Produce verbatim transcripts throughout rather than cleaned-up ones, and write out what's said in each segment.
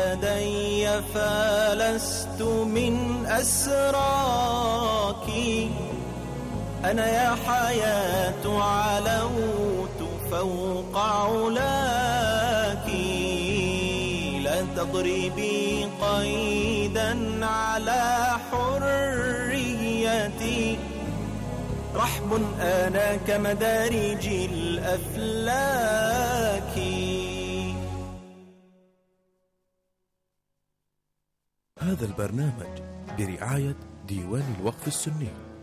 يدي فلست من أسراك. أنا يا حياة علوت فوق علاك. لا تضربي قيدا على حريتي. رحب أنا كمدارج الأفلاك. هذا البرنامج برعاية ديوان الوقف السني.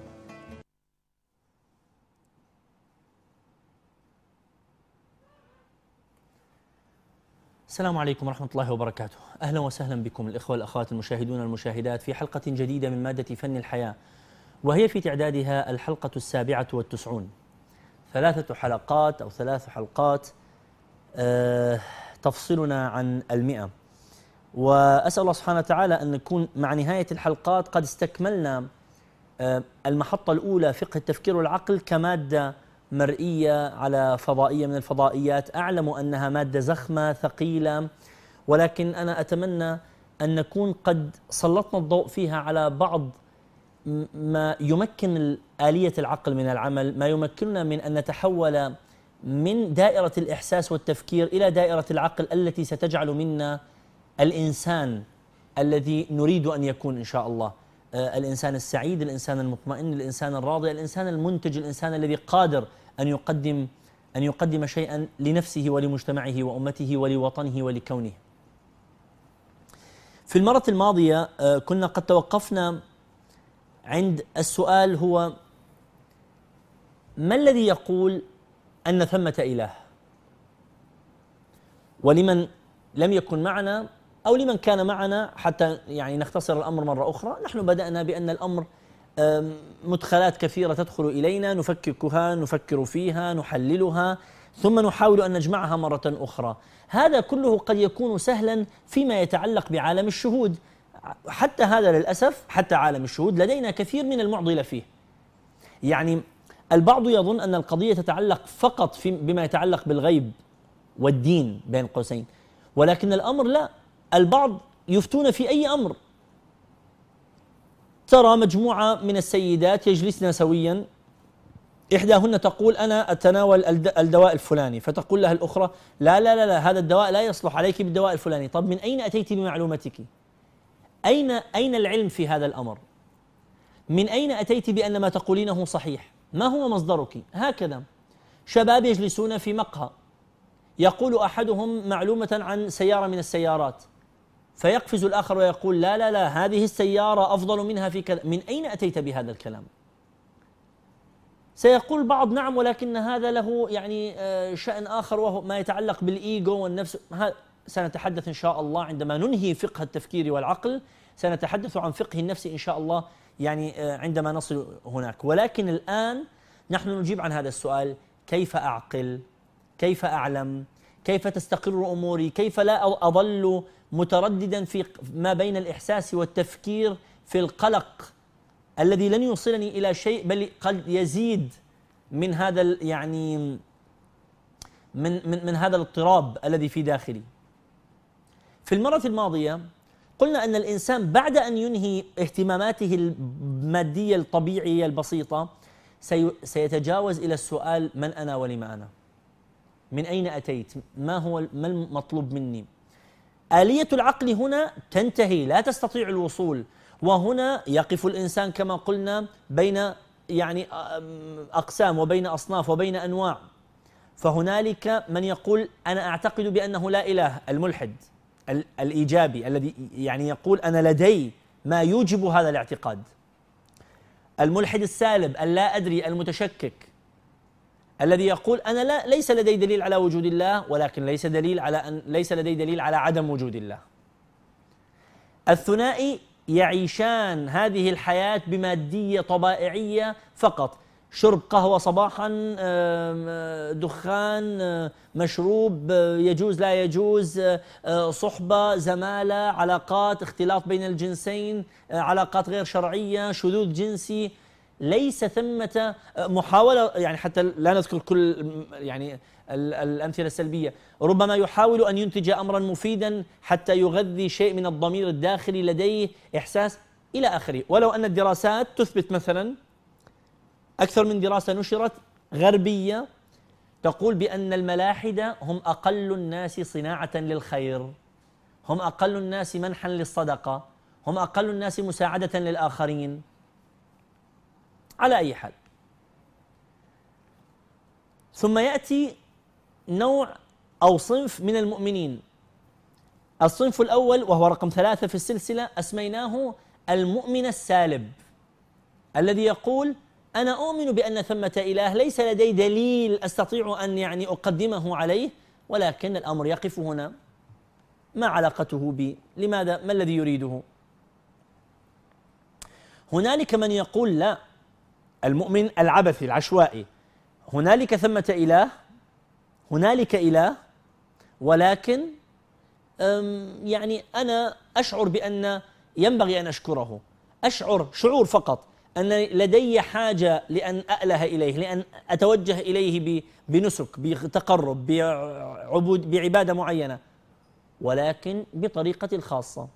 السلام عليكم ورحمة الله وبركاته. أهلا وسهلا بكم الإخوة والأخوات المشاهدون والمشاهدات في حلقة جديدة من مادة فن الحياة، وهي في تعدادها الحلقة السابعة والتسعون. ثلاثة حلقات أو ثلاث حلقات أه تفصلنا عن المئة، وأسأل الله سبحانه وتعالى أن نكون مع نهاية الحلقات قد استكملنا أه المحطة الأولى، فقه التفكير والعقل كمادة مرئية على فضائية من الفضائيات. أعلم أنها مادة زخمة ثقيلة، ولكن أنا أتمنى أن نكون قد سلطنا الضوء فيها على بعض ما يمكن آلية العقل من العمل، ما يمكننا من أن نتحول من دائرة الإحساس والتفكير إلى دائرة العقل التي ستجعل منا الإنسان الذي نريد أن يكون إن شاء الله، الإنسان السعيد، الإنسان المطمئن، الإنسان الراضي، الإنسان المنتج، الإنسان الذي قادر أن يقدم أن يقدم شيئا لنفسه ولمجتمعه وأمته ولوطنه ولكونه. في المرة الماضية كنا قد توقفنا عند السؤال هو: ما الذي يقول أن ثمة إله؟ ولمن لم يكن معنا أو لمن كان معنا، حتى يعني نختصر الأمر مرة أخرى، نحن بدأنا بأن الأمر مدخلات كثيرة تدخل إلينا، نفككها، نفكر فيها، نحللها، ثم نحاول أن نجمعها مرة أخرى. هذا كله قد يكون سهلا فيما يتعلق بعالم الشهود. حتى هذا للأسف، حتى عالم الشهود لدينا كثير من المعضلة فيه. يعني البعض يظن أن القضية تتعلق فقط في بما يتعلق بالغيب والدين بين قوسين، ولكن الأمر لا. البعض يفتون في أي أمر. ترى مجموعة من السيدات يجلسن سويا، إحداهن تقول أنا أتناول الدواء الفلاني، فتقول لها الأخرى لا لا لا, لا هذا الدواء لا يصلح عليك بالدواء الفلاني. طب من أين أتيت بمعلومتك؟ أين أين العلم في هذا الأمر؟ من أين أتيت بأن ما تقولينه صحيح؟ ما هو مصدرك؟ هكذا شباب يجلسون في مقهى، يقول أحدهم معلومة عن سيارة من السيارات، فيقفز الآخر ويقول لا لا لا هذه السيارة أفضل منها في كذا. من أين أتيت بهذا الكلام؟ سيقول بعض نعم، ولكن هذا له يعني شأن آخر، وهو ما يتعلق بالإيجو والنفس. سنتحدث إن شاء الله عندما ننهي فقه التفكير والعقل، سنتحدث عن فقه النفس إن شاء الله يعني عندما نصل هناك. ولكن الآن نحن نجيب عن هذا السؤال: كيف أعقل؟ كيف أعلم؟ كيف تستقر أموري؟ كيف لا أظل مترددا في ما بين الإحساس والتفكير في القلق الذي لن يوصلني إلى شيء، بل قد يزيد من هذا يعني من من من هذا الاضطراب الذي في داخلي. في المرة الماضية قلنا أن الإنسان بعد أن ينهي اهتماماته المادية الطبيعية البسيطة سيتجاوز إلى السؤال: من أنا ولما أنا؟ من أين أتيت؟ ما هو ما المطلوب مني؟ آلية العقل هنا تنتهي، لا تستطيع الوصول، وهنا يقف الإنسان كما قلنا بين يعني أقسام وبين أصناف وبين أنواع. فهنالك من يقول أنا أعتقد بأنه لا إله، الملحد الإيجابي الذي يعني يقول أنا لدي ما يوجب هذا الاعتقاد. الملحد السالب اللا أدري المتشكك الذي يقول أنا لا ليس لدي دليل على وجود الله، ولكن ليس دليل على أن ليس لدي دليل على عدم وجود الله. الثنائي يعيشان هذه الحياة بمادية طبائعية فقط: شرب قهوة صباحا، دخان، مشروب، يجوز لا يجوز، صحبة، زمالة، علاقات، اختلاط بين الجنسين، علاقات غير شرعية، شذوذ جنسي. ليس ثمة محاولة، يعني حتى لا نذكر كل يعني الأمثلة السلبية، ربما يحاول أن ينتج أمرا مفيدا حتى يغذي شيء من الضمير الداخلي لديه، إحساس إلى آخره. ولو أن الدراسات تثبت مثلا، أكثر من دراسة نشرت غربية تقول بأن الملاحدة هم أقل الناس صناعة للخير، هم أقل الناس منحا للصدقة، هم أقل الناس مساعدة للآخرين. على أي حال، ثم يأتي نوع أو صنف من المؤمنين. الصنف الأول وهو رقم ثلاثة في السلسلة أسميناه المؤمن السالب، الذي يقول أنا أؤمن بأن ثمة إله، ليس لدي دليل أستطيع أن يعني أقدمه عليه، ولكن الأمر يقف هنا. ما علاقته بي؟ لماذا؟ ما الذي يريده؟ هنالك من يقول لا، المؤمن العبثي العشوائي، هنالك ثمة إله، هنالك إله، ولكن يعني أنا أشعر بأن ينبغي أن أشكره، أشعر شعور فقط أن لدي حاجة لأن أأله إليه، لأن أتوجه إليه بنسك، بتقرب، بعبود، بعبادة معينة، ولكن بطريقتي الخاصة،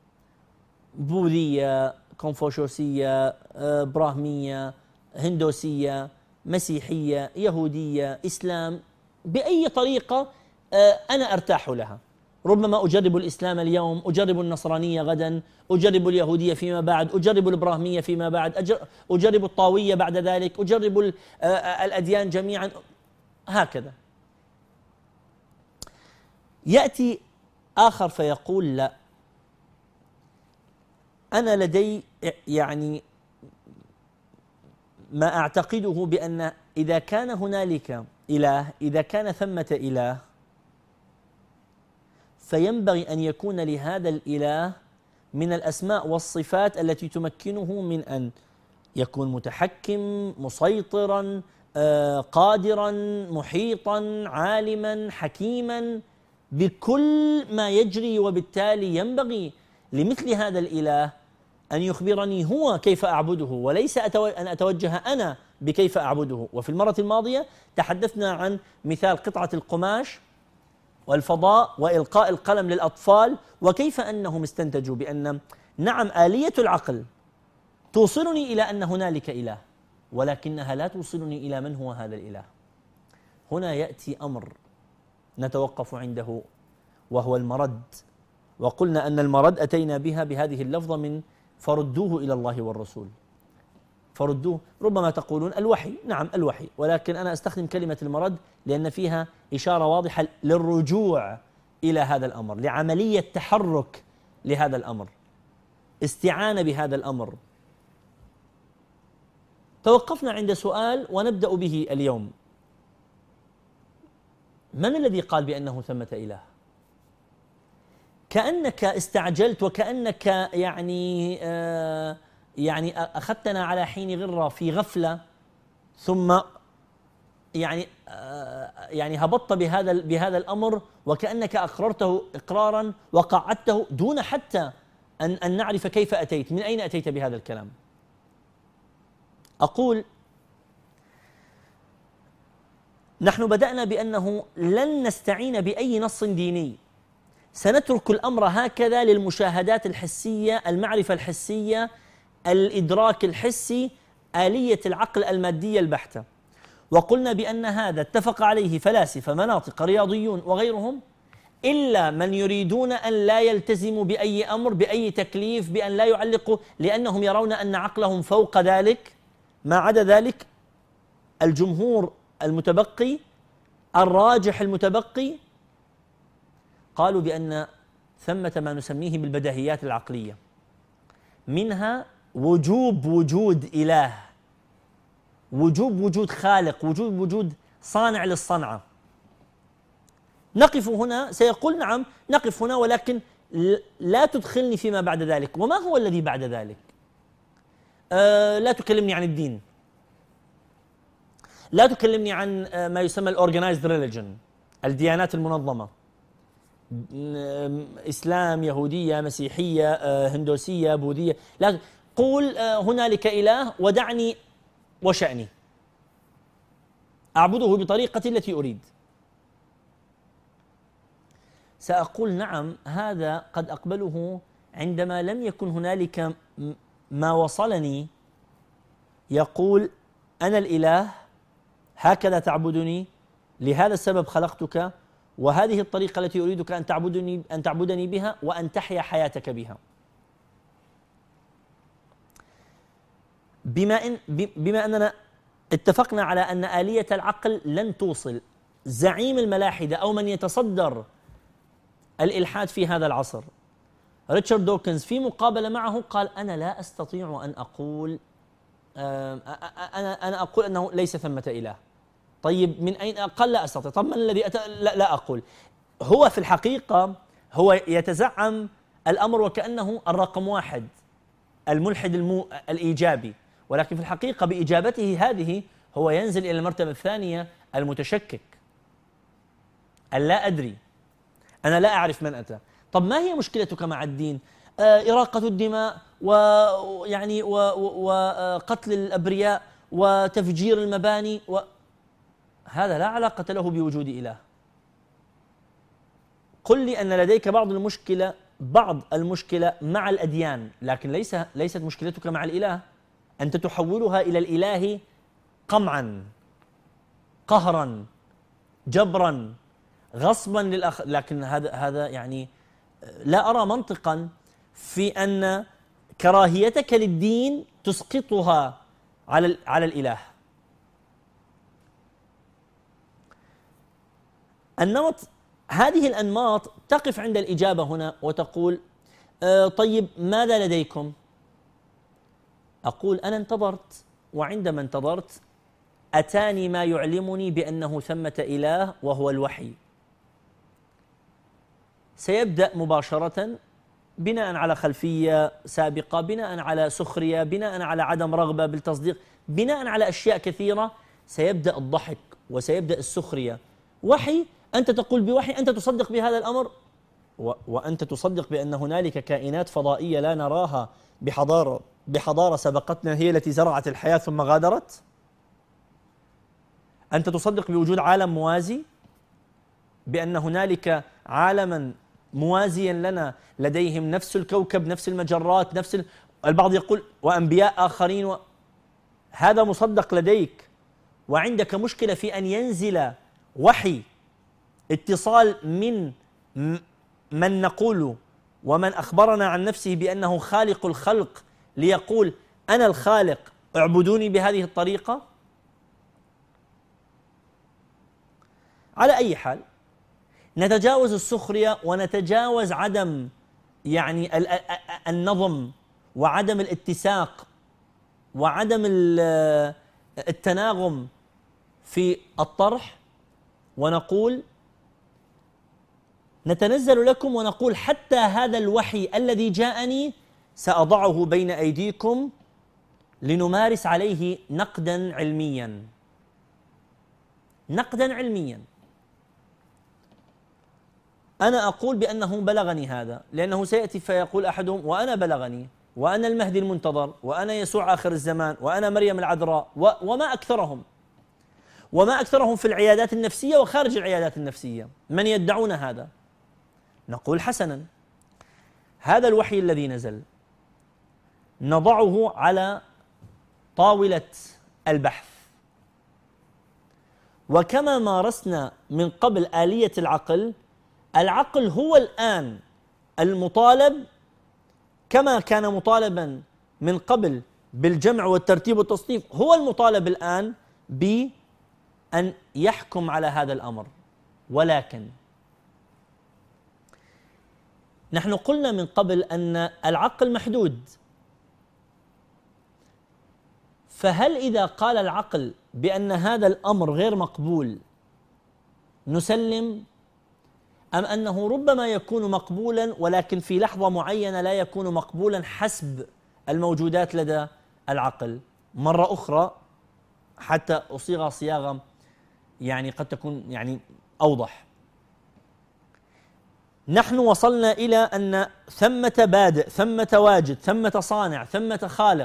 بوذية، كونفوشيوسية، براهمية، هندوسية، مسيحية، يهودية، إسلام، بأي طريقة أنا أرتاح لها. ربما أجرب الإسلام اليوم، أجرب النصرانية غدا، أجرب اليهودية فيما بعد، أجرب الإبراهيمية فيما بعد، أجرب الطاوية بعد ذلك، أجرب الأديان جميعا، هكذا. يأتي آخر فيقول لا، أنا لدي يعني ما أعتقده بأن إذا كان هنالك إله، إذا كان ثمة إله، فينبغي أن يكون لهذا الإله من الأسماء والصفات التي تمكنه من أن يكون متحكم، مسيطرا، قادرا، محيطا، عالما، حكيما بكل ما يجري. وبالتالي ينبغي لمثل هذا الإله أن يخبرني هو كيف أعبده، وليس أن أتوجه أنا بكيف أعبده. وفي المرة الماضية تحدثنا عن مثال قطعة القماش والفضاء وإلقاء القلم للأطفال، وكيف أنهم استنتجوا بأن نعم آلية العقل توصلني إلى أن هنالك إله، ولكنها لا توصلني إلى من هو هذا الإله. هنا يأتي أمر نتوقف عنده وهو المرد، وقلنا أن المرد أتينا بها بهذه اللفظة من فردوه إلى الله والرسول. فردوه، ربما تقولون الوحي، نعم الوحي، ولكن أنا أستخدم كلمة المرد لأن فيها إشارة واضحة للرجوع إلى هذا الأمر، لعملية تحرك لهذا الأمر، استعانة بهذا الأمر. توقفنا عند سؤال ونبدأ به اليوم: من الذي قال بأنه ثمة إله؟ كأنك استعجلت وكأنك يعني آه يعني أخذتنا على حين غرة في غفلة، ثم يعني آه يعني هبطت بهذا بهذا الأمر وكأنك أقررته إقرارا وقعدته دون حتى أن أن نعرف كيف أتيت، من أين أتيت بهذا الكلام. أقول نحن بدأنا بأنه لن نستعين بأي نص ديني، سنترك الأمر هكذا للمشاهدات الحسية، المعرفة الحسية، الإدراك الحسي، آلية العقل المادية البحتة. وقلنا بأن هذا اتفق عليه فلاسفة، مناطق، رياضيون وغيرهم، إلا من يريدون أن لا يلتزموا بأي أمر، بأي تكليف، بأن لا يعلقوا، لأنهم يرون أن عقلهم فوق ذلك. ما عدا ذلك الجمهور المتبقي الراجح المتبقي قالوا بأن ثمة ما نسميه بالبديهيات العقلية، منها وجوب وجود إله، وجوب وجود خالق، وجوب وجود صانع للصنعة. نقف هنا، سيقول نعم نقف هنا، ولكن لا تدخلني فيما بعد ذلك. وما هو الذي بعد ذلك؟ أه لا تكلمني عن الدين، لا تكلمني عن ما يسمى الأورجنايزد ريليجن، الديانات المنظمة، إسلام، يهودية، مسيحية، هندوسية، بوذية. لا، قول هنالك إله ودعني وشأني، أعبده بطريقتي التي أريد. سأقول نعم، هذا قد أقبله عندما لم يكن هنالك ما وصلني يقول أنا الإله، هكذا تعبدني، لهذا السبب خلقتك، وهذه الطريقة التي أريدك أن تعبدني أن تعبدني بها وأن تحيا حياتك بها. بما إن بما أننا اتفقنا على أن آلية العقل لن توصل، زعيم الملاحدة أو من يتصدر الإلحاد في هذا العصر ريتشارد دوكنز في مقابلة معه قال أنا لا أستطيع أن أقول أنا أنا أقول أنه ليس ثمة إله. طيب من أين؟ قال لا أستطيع. طب من الذي أت... لا, لا أقول. هو في الحقيقة هو يتزعم الأمر وكأنه الرقم واحد، الملحد المو... الإيجابي، ولكن في الحقيقة بإجابته هذه هو ينزل إلى المرتبة الثانية، المتشكك، اللا أدري، أنا لا أعرف من أتى. طب ما هي مشكلتك مع الدين؟ آه إراقة الدماء ويعني وقتل الأبرياء وتفجير المباني و... هذا لا علاقة له بوجود إله. قل لي أن لديك بعض المشكلة بعض المشكلة مع الأديان، لكن ليس ليست مشكلتك مع الإله. أنت تحولها إلى الإله قمعا، قهرا، جبرا، غصبا للأخ. لكن هذا هذا يعني لا أرى منطقا في أن كراهيتك للدين تسقطها على على الإله. النمط هذه الأنماط تقف عند الإجابة هنا وتقول آه طيب ماذا لديكم؟ أقول أنا انتظرت، وعندما انتظرت أتاني ما يعلمني بأنه ثمة إله وهو الوحي. سيبدأ مباشرة بناء على خلفية سابقة، بناء على سخرية، بناء على عدم رغبة بالتصديق، بناء على أشياء كثيرة. سيبدأ الضحك وسيبدأ السخرية. وحي، أنت تقول بوحي، أنت تصدق بهذا الأمر، و وأنت تصدق بأن هنالك كائنات فضائية لا نراها بحضارة بحضارة سبقتنا هي التي زرعت الحياة ثم غادرت؟ أنت تصدق بوجود عالم موازي، بأن هنالك عالما موازيا لنا لديهم نفس الكوكب، نفس المجرات، نفس ال... البعض يقول وأنبياء آخرين و... هذا مصدق لديك، وعندك مشكلة في أن ينزل وحي، اتصال من من نقول ومن أخبرنا عن نفسه بأنه خالق الخلق ليقول أنا الخالق اعبدوني بهذه الطريقة. على أي حال نتجاوز السخرية ونتجاوز عدم يعني النظم وعدم الاتساق وعدم التناغم في الطرح، ونقول نتنزل لكم ونقول حتى هذا الوحي الذي جاءني سأضعه بين أيديكم لنمارس عليه نقدا علميا. نقدا علميا. أنا أقول بأنه بلغني هذا، لأنه سيأتي فيقول أحدهم وأنا بلغني، وأنا المهدي المنتظر، وأنا يسوع آخر الزمان، وأنا مريم العذراء، وما أكثرهم وما أكثرهم في العيادات النفسية وخارج العيادات النفسية من يدعون هذا. نقول حسنا، هذا الوحي الذي نزل نضعه على طاولة البحث، وكما مارسنا من قبل آلية العقل، العقل هو الآن المطالب كما كان مطالبا من قبل بالجمع والترتيب والتصنيف، هو المطالب الآن بأن يحكم على هذا الأمر. ولكن نحن قلنا من قبل أن العقل محدود، فهل إذا قال العقل بأن هذا الأمر غير مقبول نسلم، أم أنه ربما يكون مقبولا ولكن في لحظة معينة لا يكون مقبولا حسب الموجودات لدى العقل؟ مرة أخرى حتى أصيغ صياغة يعني قد تكون يعني أوضح. نحن وصلنا إلى أن ثمة بادئ، ثمة واجد، ثمة صانع، ثمة خالق.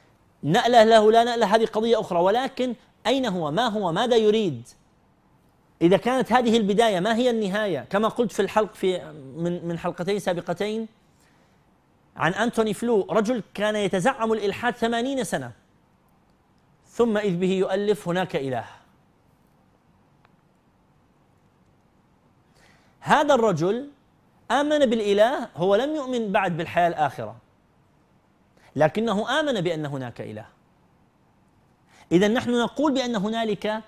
نأله له لا نأله هذه قضية أخرى، ولكن أين هو؟ ما هو؟ ماذا يريد؟ إذا كانت هذه البداية ما هي النهاية؟ كما قلت في الحلق في من من حلقتين سابقتين عن أنتوني فلو، رجل كان يتزعم الإلحاد ثمانين سنة، ثم إذ به يؤلف هناك إله. هذا الرجل آمن بالإله، هو لم يؤمن بعد بالحياة الآخرة، لكنه آمن بأن هناك إله. إذن نحن نقول بأن هنالك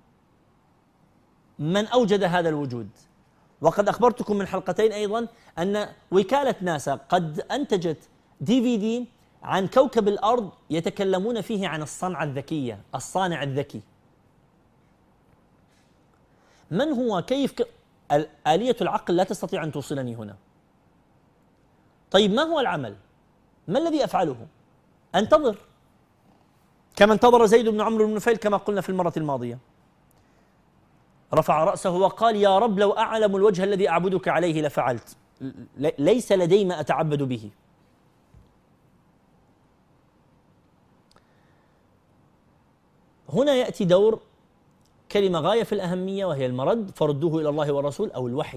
من أوجد هذا الوجود. وقد أخبرتكم من حلقتين أيضا أن وكالة ناسا قد أنتجت دي في دي عن كوكب الأرض يتكلمون فيه عن الصنعة الذكية، الصانع الذكي. من هو؟ كيف؟ ك... آلية العقل لا تستطيع أن توصلني هنا. طيب ما هو العمل؟ ما الذي أفعله؟ أنتظر كما انتظر زيد بن عمرو بن نفيل كما قلنا في المرة الماضية. رفع رأسه وقال: يا رب لو أعلم الوجه الذي أعبدك عليه لفعلت، ليس لدي ما أتعبد به. هنا يأتي دور كلمة غاية في الأهمية وهي المرد، فردوه إلى الله والرسول أو الوحي.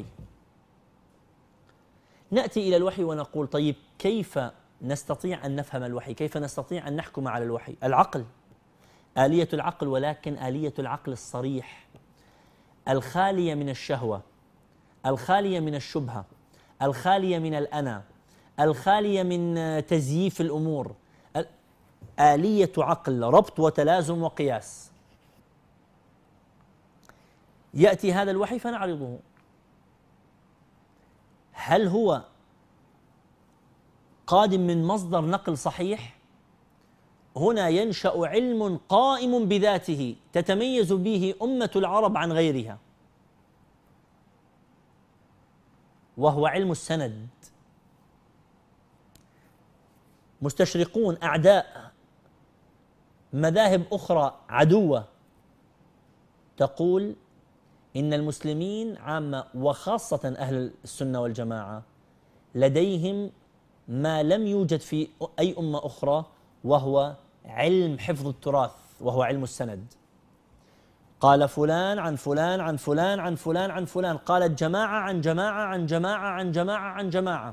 نأتي إلى الوحي ونقول: طيب كيف نستطيع أن نفهم الوحي؟ كيف نستطيع أن نحكم على الوحي؟ العقل، آلية العقل، ولكن آلية العقل الصريح الخالية من الشهوة، الخالية من الشبهة، الخالية من الأنا، الخالية من تزييف الأمور، آلية عقل، ربط وتلازم وقياس. يأتي هذا الوحي فنعرضه. هل هو قادم من مصدر نقل صحيح؟ هنا ينشأ علم قائم بذاته تتميز به أمة العرب عن غيرها، وهو علم السند. مستشرقون أعداء مذاهب أخرى عدوة تقول إن المسلمين عامة وخاصة أهل السنة والجماعة لديهم ما لم يوجد في أي أمة أخرى، وهو علم حفظ التراث، وهو علم السند. قال فلان عن فلان عن فلان عن فلان عن فلان، قالت جماعة عن جماعة عن جماعة عن جماعة عن جماعة.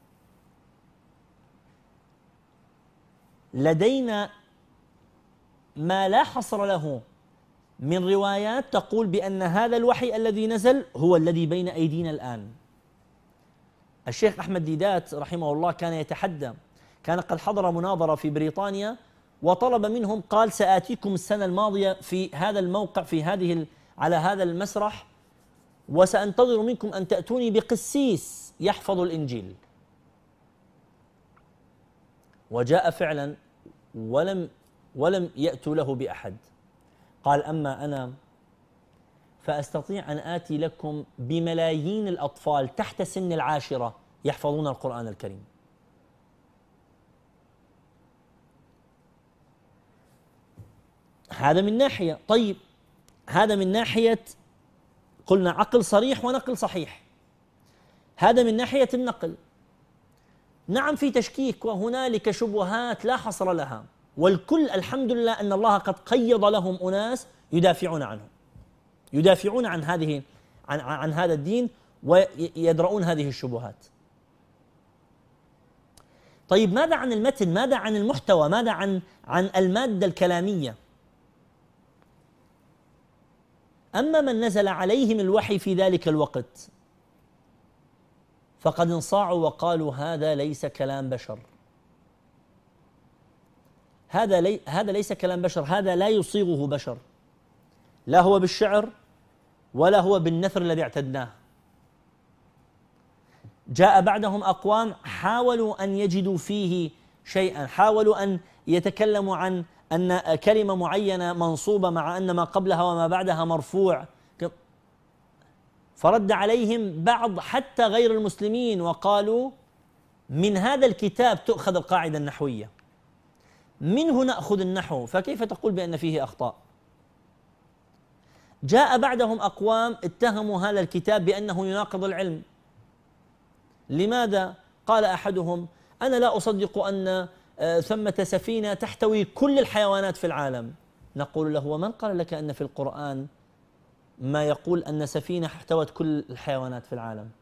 لدينا ما لا حصر له من روايات تقول بأن هذا الوحي الذي نزل هو الذي بين أيدينا الآن. الشيخ أحمد ديدات رحمه الله كان يتحدى، كان قد حضر مناظرة في بريطانيا وطلب منهم، قال: سآتيكم السنة الماضية في هذا الموقع في هذه على هذا المسرح، وسأنتظر منكم أن تأتوني بقسيس يحفظ الإنجيل. وجاء فعلا ولم ولم يأتوا له بأحد. قال: أما أنا فأستطيع أن آتي لكم بملايين الأطفال تحت سن العاشرة يحفظون القرآن الكريم. هذا من ناحية. طيب هذا من ناحية قلنا عقل صريح ونقل صحيح، هذا من ناحية النقل. نعم في تشكيك وهنالك شبهات لا حصر لها، والكل الحمد لله أن الله قد قيض لهم أناس يدافعون عنه، يدافعون عن هذه عن, عن هذا الدين ويدرؤون هذه الشبهات. طيب ماذا عن المتن؟ ماذا عن المحتوى؟ ماذا عن عن المادة الكلامية؟ أما من نزل عليهم الوحي في ذلك الوقت فقد انصاعوا وقالوا: هذا ليس كلام بشر، هذا لي هذا ليس كلام بشر، هذا لا يصيغه بشر، لا هو بالشعر ولا هو بالنثر الذي اعتدناه. جاء بعدهم أقوام حاولوا أن يجدوا فيه شيئا، حاولوا أن يتكلموا عن أن كلمة معينة منصوبة مع أن ما قبلها وما بعدها مرفوع، فرد عليهم بعض حتى غير المسلمين وقالوا: من هذا الكتاب تؤخذ القاعدة النحوية، منه نأخذ النحو، فكيف تقول بأن فيه أخطاء؟ جاء بعدهم أقوام اتهموا هذا الكتاب بأنه يناقض العلم. لماذا؟ قال أحدهم: أنا لا أصدق أن ثمة سفينة تحتوي كل الحيوانات في العالم. نقول له: ومن قال لك أن في القرآن ما يقول أن سفينة احتوت كل الحيوانات في العالم.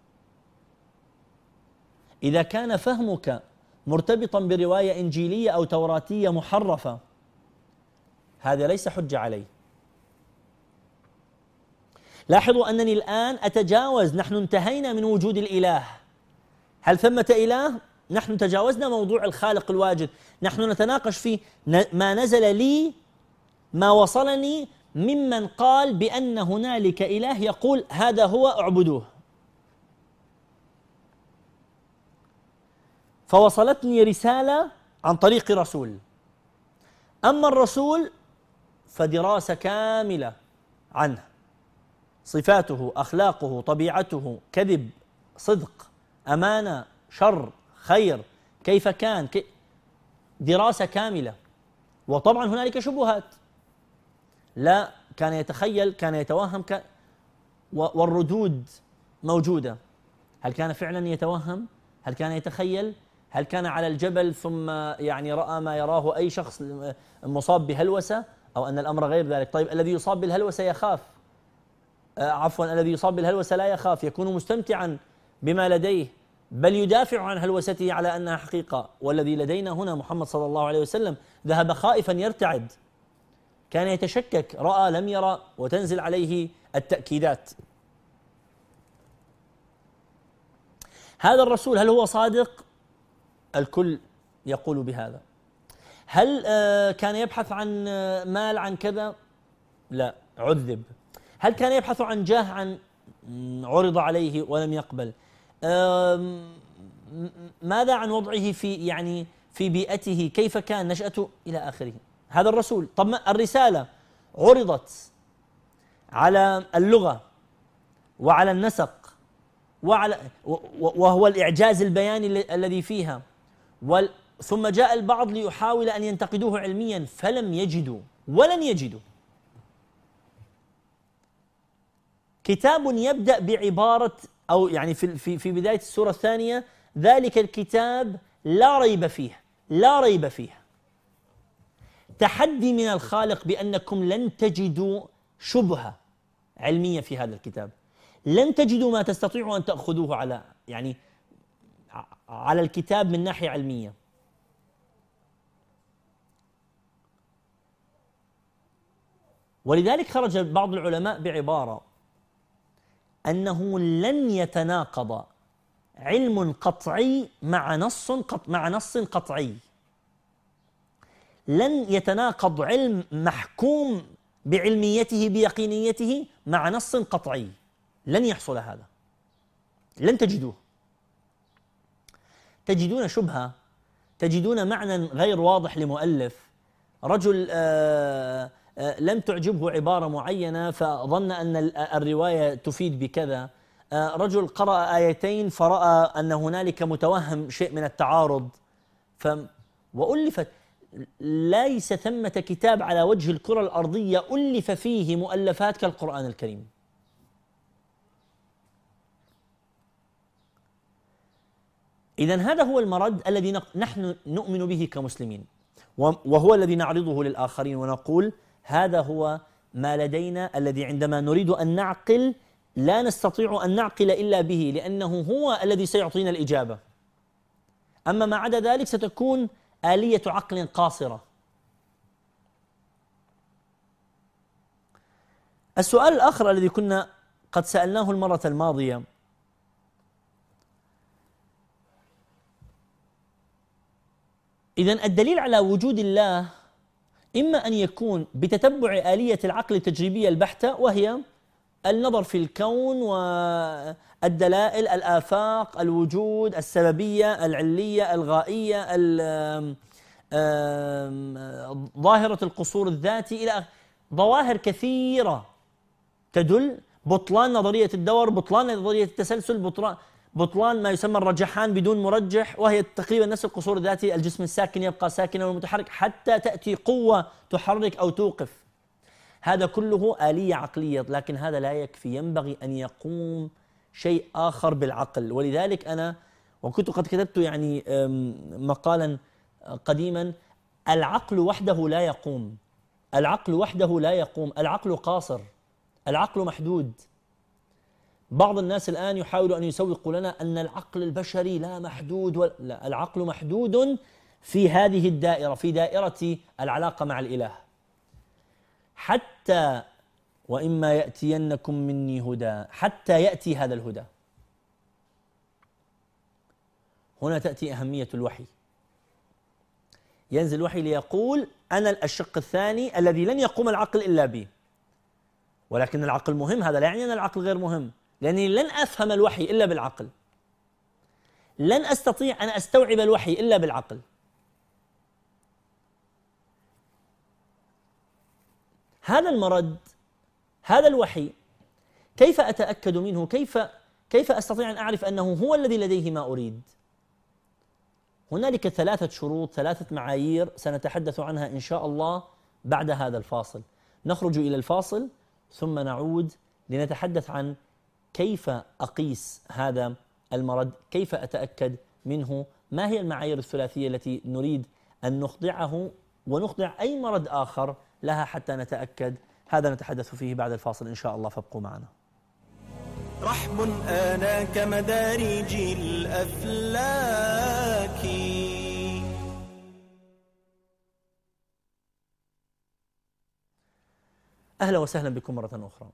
إذا كان فهمك مرتبطا برواية إنجيلية أو توراتية محرفة هذا ليس حجة عليه. لاحظوا أنني الآن أتجاوز، نحن انتهينا من وجود الإله. هل ثمة إله؟ نحن تجاوزنا موضوع الخالق الواجد، نحن نتناقش في ما نزل لي، ما وصلني ممن قال بأن هنالك إله يقول هذا هو اعبدوه. فوصلتني رسالة عن طريق رسول، أما الرسول فدراسة كاملة عنه، صفاته، أخلاقه، طبيعته، كذب، صدق، أمانة، شر، خير، كيف كان، كي دراسة كاملة. وطبعا هنالك شبهات، لا كان يتخيل، كان يتوهم، كان والردود موجودة. هل كان فعلا يتوهم؟ هل كان يتخيل؟ هل كان على الجبل ثم يعني رأى ما يراه أي شخص مصاب بهلوسة، أو أن الأمر غير ذلك؟ طيب الذي يصاب بالهلوسة يخاف، آه عفوا الذي يصاب بالهلوسة لا يخاف، يكون مستمتعا بما لديه، بل يدافع عن هلوسته على أنها حقيقة. والذي لدينا هنا محمد صلى الله عليه وسلم ذهب خائفا يرتعد، كان يتشكك، رأى لم يرى، وتنزل عليه التأكيدات. هذا الرسول هل هو صادق؟ الكل يقول بهذا. هل كان يبحث عن مال، عن كذا؟ لا، عذب. هل كان يبحث عن جاه، عن عرض عليه ولم يقبل؟ ماذا عن وضعه في يعني في بيئته، كيف كان نشأته إلى آخره؟ هذا الرسول. طب الرسالة عرضت على اللغة وعلى النسق وعلى وهو الإعجاز البياني الذي فيها، ثم جاء البعض ليحاول أن ينتقدوه علميا فلم يجدوا ولن يجدوا. كتاب يبدأ بعبارة، أو يعني في في في بداية السورة الثانية، ذلك الكتاب لا ريب فيه، لا ريب فيه. تحدي من الخالق بأنكم لن تجدوا شبهة علمية في هذا الكتاب، لن تجدوا ما تستطيعوا أن تأخذوه على يعني على الكتاب من ناحية علمية. ولذلك خرج بعض العلماء بعبارة أنه لن يتناقض علم قطعي مع نص قط مع نص قطعي، لن يتناقض علم محكوم بعلميته بيقينيته مع نص قطعي، لن يحصل هذا، لن تجدوه. تجدون شبهة، تجدون معنى غير واضح لمؤلف، رجل آآ آآ لم تعجبه عبارة معينة فظن أن الرواية تفيد بكذا، رجل قرأ آيتين فرأى أن هنالك متوهم شيء من التعارض، ف وألفت. ليس ثمة كتاب على وجه الكرة الأرضية ألف فيه مؤلفات كالقرآن الكريم. إذن هذا هو المرد الذي نحن نؤمن به كمسلمين، وهو الذي نعرضه للآخرين ونقول هذا هو ما لدينا، الذي عندما نريد أن نعقل لا نستطيع أن نعقل إلا به، لأنه هو الذي سيعطينا الإجابة. أما ما عدا ذلك ستكون آلية عقل قاصرة. السؤال الآخر الذي كنا قد سألناه المرة الماضية، إذن الدليل على وجود الله إما أن يكون بتتبع آلية العقل التجريبية البحتة، وهي النظر في الكون والدلائل، الآفاق، الوجود، السببية، العلية، الغائية، ظاهرة القصور الذاتي، إلى ظواهر كثيرة تدل بطلان نظرية الدور، بطلان نظرية التسلسل، بطلان بطلان ما يسمى الرجحان بدون مرجح، وهي تقريبا نفس القصور الذاتي، الجسم الساكن يبقى ساكنا والمتحرك حتى تأتي قوة تحرك أو توقف. هذا كله آلية عقلية، لكن هذا لا يكفي، ينبغي أن يقوم شيء آخر بالعقل. ولذلك أنا وكنت قد كتبت يعني مقالا قديما، العقل وحده لا يقوم، العقل وحده لا يقوم، العقل قاصر. العقل محدود. بعض الناس الآن يحاول أن يسوقوا لنا أن العقل البشري لا محدود، ولا لا، العقل محدود في هذه الدائرة، في دائرة العلاقة مع الإله. حتى وإما يأتينكم مني هدى، حتى يأتي هذا الهدى. هنا تأتي أهمية الوحي. ينزل الوحي ليقول أنا الشق الثاني الذي لن يقوم العقل إلا به، ولكن العقل مهم. هذا لا يعني أن العقل غير مهم، لأني لن أفهم الوحي إلا بالعقل، لن أستطيع أن أستوعب الوحي إلا بالعقل. هذا المرد، هذا الوحي، كيف أتأكد منه؟ كيف كيف أستطيع أن أعرف أنه هو الذي لديه ما أريد؟ هنالك ثلاثة شروط، ثلاثة معايير سنتحدث عنها إن شاء الله بعد هذا الفاصل. نخرج إلى الفاصل ثم نعود لنتحدث عن كيف أقيس هذا المرد، كيف أتأكد منه، ما هي المعايير الثلاثية التي نريد أن نخضعه ونخضع أي مرد آخر لها حتى نتأكد. هذا نتحدث فيه بعد الفاصل إن شاء الله، فابقوا معنا. رحم آنا كمدارج الأفلاك. أهلا وسهلا بكم مرة أخرى.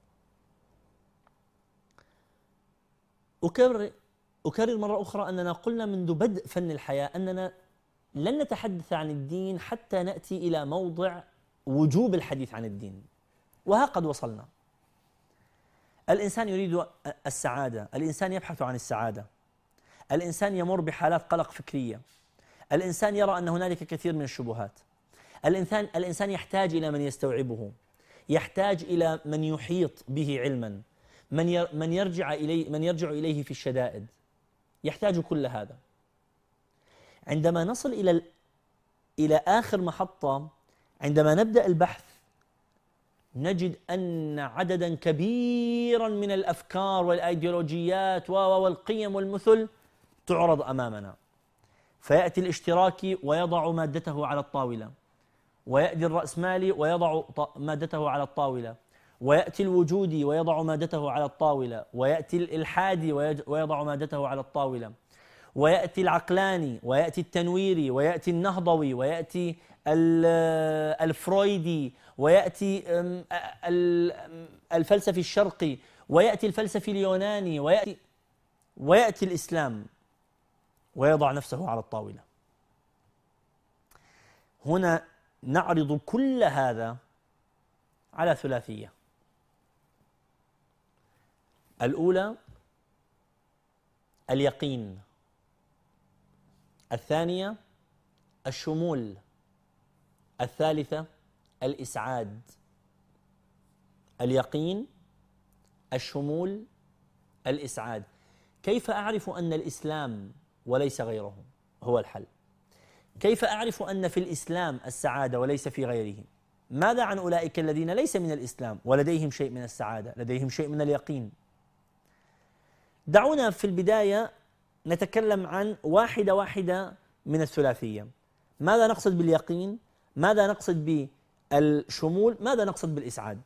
أكرر أكرر مرة أخرى أننا قلنا منذ بدء فن الحياة أننا لن نتحدث عن الدين حتى نأتي إلى موضع وجوب الحديث عن الدين، وها قد وصلنا. الإنسان يريد السعادة، الإنسان يبحث عن السعادة، الإنسان يمر بحالات قلق فكرية، الإنسان يرى أن هنالك كثير من الشبهات، الإنسان الإنسان يحتاج إلى من يستوعبه، يحتاج إلى من يحيط به علما، من من يرجع إليه من يرجع إليه في الشدائد، يحتاج كل هذا. عندما نصل إلى إلى آخر محطة، عندما نبدأ البحث، نجد أن عددا كبيرا من الأفكار والأيديولوجيات والقيم والمثل تعرض أمامنا. فيأتي الاشتراكي ويضع مادته على الطاولة، ويأتي الرأسمالي ويضع مادته على الطاولة، ويأتي الوجودي ويضع مادته على الطاولة، ويأتي الإلحادي ويضع مادته على الطاولة، ويأتي العقلاني، ويأتي التنويري، ويأتي النهضوي، ويأتي الفرويدي، ويأتي الفلسفي الشرقي، ويأتي الفلسفي اليوناني، ويأتي ويأتي الإسلام ويضع نفسه على الطاولة. هنا نعرض كل هذا على ثلاثية. الأولى اليقين، الثانية الشمول، الثالثة الإسعاد. اليقين، الشمول، الإسعاد. كيف أعرف أن الإسلام وليس غيره هو الحل؟ كيف أعرف أن في الإسلام السعادة وليس في غيره؟ ماذا عن أولئك الذين ليس من الإسلام ولديهم شيء من السعادة، لديهم شيء من اليقين؟ دعونا في البداية نتكلم عن واحدة واحدة من الثلاثية. ماذا نقصد باليقين؟ ماذا نقصد بالشمول؟ ماذا نقصد بالإسعاد؟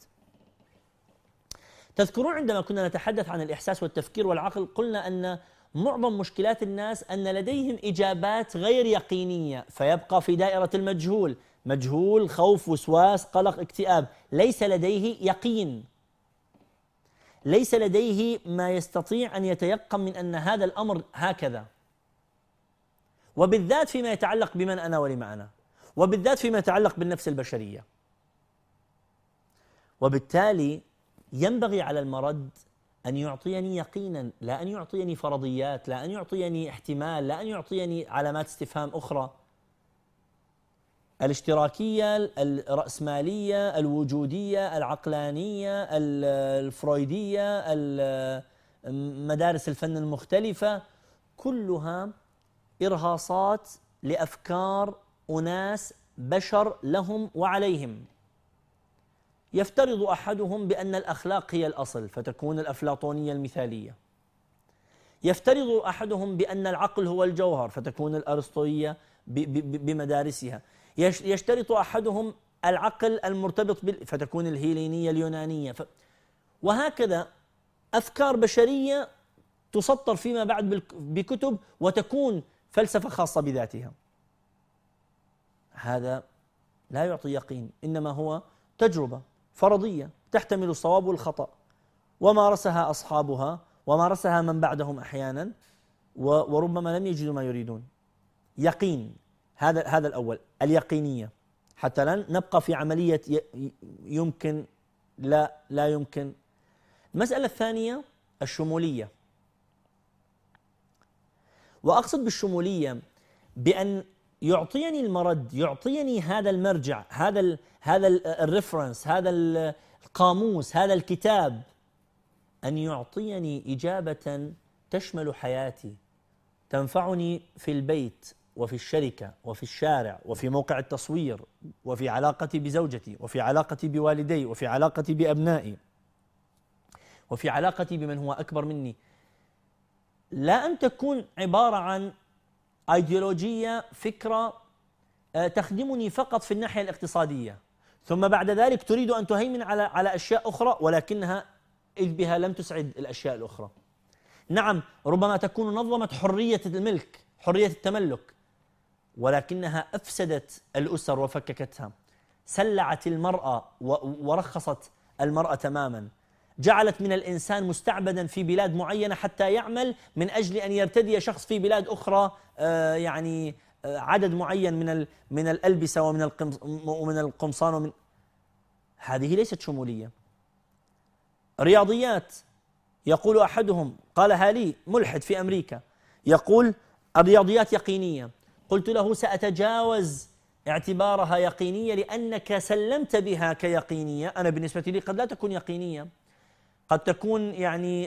تذكرون عندما كنا نتحدث عن الإحساس والتفكير والعقل قلنا أن معظم مشكلات الناس أن لديهم إجابات غير يقينية، فيبقى في دائرة المجهول، مجهول، خوف، وسواس، قلق، اكتئاب، ليس لديه يقين، ليس لديه ما يستطيع أن يتيقن من أن هذا الأمر هكذا، وبالذات فيما يتعلق بمن أنا ولما أنا، وبالذات فيما يتعلق بالنفس البشرية. وبالتالي ينبغي على المرد أن يعطيني يقينا، لا أن يعطيني فرضيات، لا أن يعطيني احتمال، لا أن يعطيني علامات استفهام أخرى. الاشتراكية، الرأسمالية، الوجودية، العقلانية، الفرويدية، مدارس الفن المختلفة، كلها إرهاصات لأفكار أناس بشر لهم وعليهم. يفترض أحدهم بأن الأخلاق هي الأصل فتكون الأفلاطونية المثالية، يفترض أحدهم بأن العقل هو الجوهر فتكون الأرسطوية بمدارسها، يشترط أحدهم العقل المرتبط بال فتكون الهيلينية اليونانية ف... وهكذا أفكار بشرية تسطر فيما بعد بكتب وتكون فلسفة خاصة بذاتها. هذا لا يعطي يقين، إنما هو تجربة فرضية تحتمل الصواب والخطأ، ومارسها أصحابها ومارسها من بعدهم أحيانا، وربما لم يجدوا ما يريدون. يقين، هذا هذا الأول، اليقينية، حتى لا نبقى في عملية يمكن لا لا يمكن. المسألة الثانية الشمولية، وأقصد بالشمولية بأن يعطيني المرد، يعطيني هذا المرجع، هذا ال هذا الريفرنس، هذا القاموس، هذا الكتاب، أن يعطيني إجابة تشمل حياتي، تنفعني في البيت وفي الشركة وفي الشارع وفي موقع التصوير وفي علاقتي بزوجتي وفي علاقتي بوالدي وفي علاقتي بأبنائي وفي علاقتي بمن هو أكبر مني. لا أن تكون عبارة عن أيديولوجية، فكرة تخدمني فقط في الناحية الاقتصادية، ثم بعد ذلك تريد أن تهيمن على على أشياء أخرى، ولكنها إذ بها لم تسعد الأشياء الأخرى. نعم، ربما تكون نظمت حرية الملك، حرية التملك، ولكنها أفسدت الأسر وفككتها، سلعت المرأة ورخصت المرأة تماما، جعلت من الإنسان مستعبدا في بلاد معينة حتى يعمل من أجل أن يرتدي شخص في بلاد أخرى آه يعني آه عدد معين من من الألبسة ومن ومن القمصان ومن. هذه ليست شمولية. رياضيات، يقول أحدهم، قالها لي ملحد في أمريكا، يقول الرياضيات يقينية. قلت له سأتجاوز اعتبارها يقينية لأنك سلمت بها كيقينية. أنا بالنسبة لي قد لا تكون يقينية، قد تكون يعني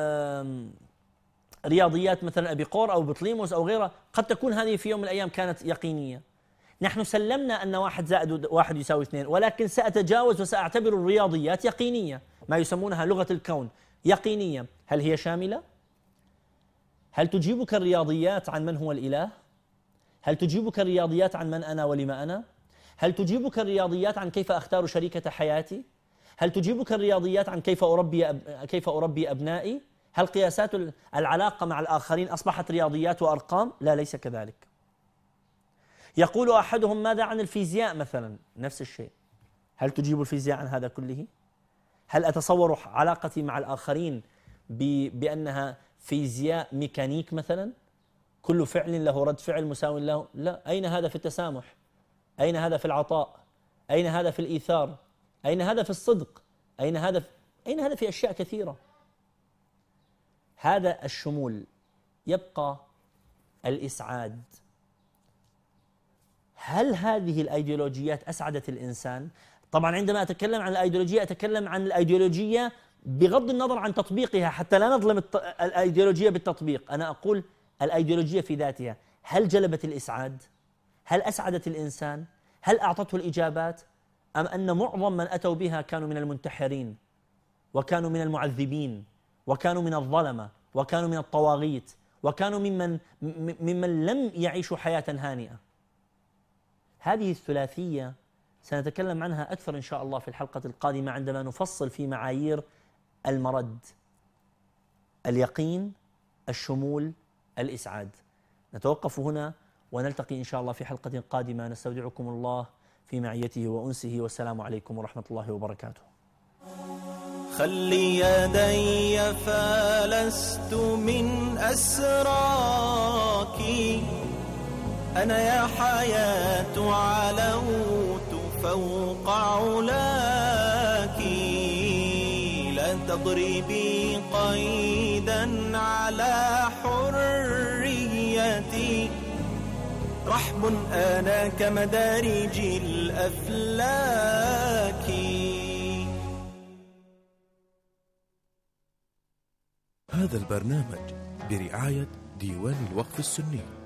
رياضيات مثلا أبيقور أو بطليموس أو غيرها، قد تكون هذه في يوم من الأيام كانت يقينية. نحن سلمنا أن واحد زائد واحد يساوي اثنين، ولكن سأتجاوز وسأعتبر الرياضيات يقينية، ما يسمونها لغة الكون، يقينية. هل هي شاملة؟ هل تجيبك الرياضيات عن من هو الإله؟ هل تجيبك الرياضيات عن من أنا ولما أنا؟ هل تجيبك الرياضيات عن كيف أختار شريكة حياتي؟ هل تجيبك الرياضيات عن كيف أربي أب... كيف أربي أبنائي؟ هل قياسات العلاقة مع الآخرين أصبحت رياضيات وأرقام؟ لا، ليس كذلك. يقول أحدهم ماذا عن الفيزياء مثلا؟ نفس الشيء. هل تجيب الفيزياء عن هذا كله؟ هل أتصور علاقتي مع الآخرين ب... بأنها فيزياء ميكانيك مثلا؟ كل فعل له رد فعل مساو له؟ لا. أين هذا في التسامح؟ أين هذا في العطاء؟ أين هذا في الإيثار؟ أين هذا في الصدق؟ أين هذا في... أين هذا في أشياء كثيرة؟ هذا الشمول. يبقى الإسعاد. هل هذه الأيديولوجيات أسعدت الإنسان؟ طبعا عندما أتكلم عن الأيديولوجية أتكلم عن الأيديولوجية بغض النظر عن تطبيقها، حتى لا نظلم الت... الأيديولوجية بالتطبيق. أنا أقول الأيديولوجية في ذاتها، هل جلبت الإسعاد؟ هل أسعدت الإنسان؟ هل أعطته الإجابات؟ أم أن معظم من أتوا بها كانوا من المنتحرين، وكانوا من المعذبين، وكانوا من الظلمة، وكانوا من الطواغيت، وكانوا ممن ممن لم يعيشوا حياة هانئة؟ هذه الثلاثية سنتكلم عنها أكثر إن شاء الله في الحلقة القادمة عندما نفصل في معايير المرد: اليقين، الشمول، الإسعاد. نتوقف هنا ونلتقي إن شاء الله في حلقة قادمة. نستودعكم الله في معيته وأنسه، والسلام عليكم ورحمة الله وبركاته. خلي يدي فلست من أسراك، أنا يا حياة علوت فوق علاك، لا تضربي قيدا على حريتي، رحب أنا كمدارج الأفلاك. هذا البرنامج برعاية ديوان الوقف السني.